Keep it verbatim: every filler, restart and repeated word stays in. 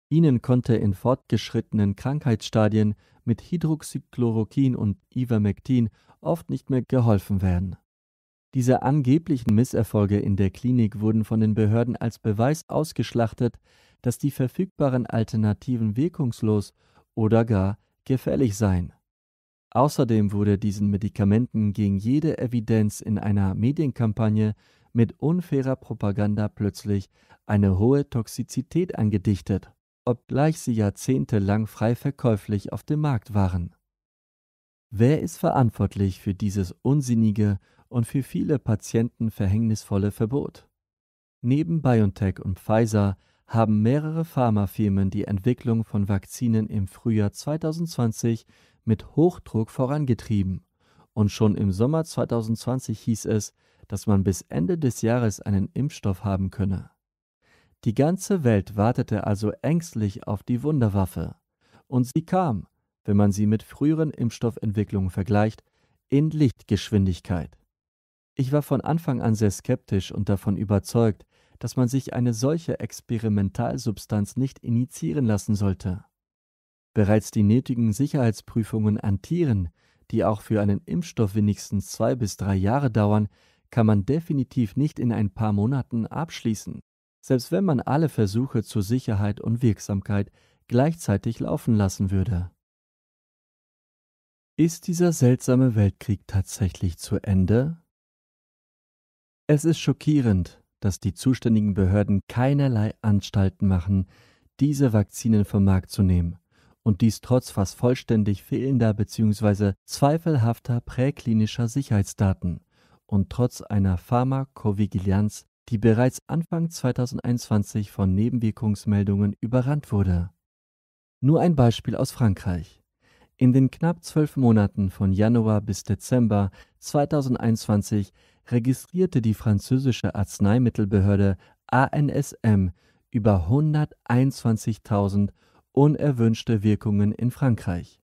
Ihnen konnte in fortgeschrittenen Krankheitsstadien mit Hydroxychloroquin und Ivermectin oft nicht mehr geholfen werden. Diese angeblichen Misserfolge in der Klinik wurden von den Behörden als Beweis ausgeschlachtet, dass die verfügbaren Alternativen wirkungslos oder gar gefährlich seien. Außerdem wurde diesen Medikamenten gegen jede Evidenz in einer Medienkampagne mit unfairer Propaganda plötzlich eine hohe Toxizität angedichtet, obgleich sie jahrzehntelang frei verkäuflich auf dem Markt waren. Wer ist verantwortlich für dieses unsinnige und für viele Patienten verhängnisvolle Verbot? Neben BioNTech und Pfizer haben mehrere Pharmafirmen die Entwicklung von Vakzinen im Frühjahr zweitausendzwanzig mit Hochdruck vorangetrieben. Und schon im Sommer zweitausendzwanzig hieß es, dass man bis Ende des Jahres einen Impfstoff haben könne. Die ganze Welt wartete also ängstlich auf die Wunderwaffe. Und sie kam, wenn man sie mit früheren Impfstoffentwicklungen vergleicht, in Lichtgeschwindigkeit. Ich war von Anfang an sehr skeptisch und davon überzeugt, dass man sich eine solche Experimentalsubstanz nicht injizieren lassen sollte. Bereits die nötigen Sicherheitsprüfungen an Tieren, die auch für einen Impfstoff wenigstens zwei bis drei Jahre dauern, kann man definitiv nicht in ein paar Monaten abschließen, selbst wenn man alle Versuche zur Sicherheit und Wirksamkeit gleichzeitig laufen lassen würde. Ist dieser seltsame Weltkrieg tatsächlich zu Ende? Es ist schockierend, dass die zuständigen Behörden keinerlei Anstalten machen, diese Vakzinen vom Markt zu nehmen, und dies trotz fast vollständig fehlender bzw. zweifelhafter präklinischer Sicherheitsdaten und trotz einer Pharmakovigilanz, die bereits Anfang zweitausendeinundzwanzig von Nebenwirkungsmeldungen überrannt wurde. Nur ein Beispiel aus Frankreich. In den knapp zwölf Monaten von Januar bis Dezember zweitausendeinundzwanzig registrierte die französische Arzneimittelbehörde A N S M über hunderteinundzwanzigtausend unerwünschte Wirkungen in Frankreich.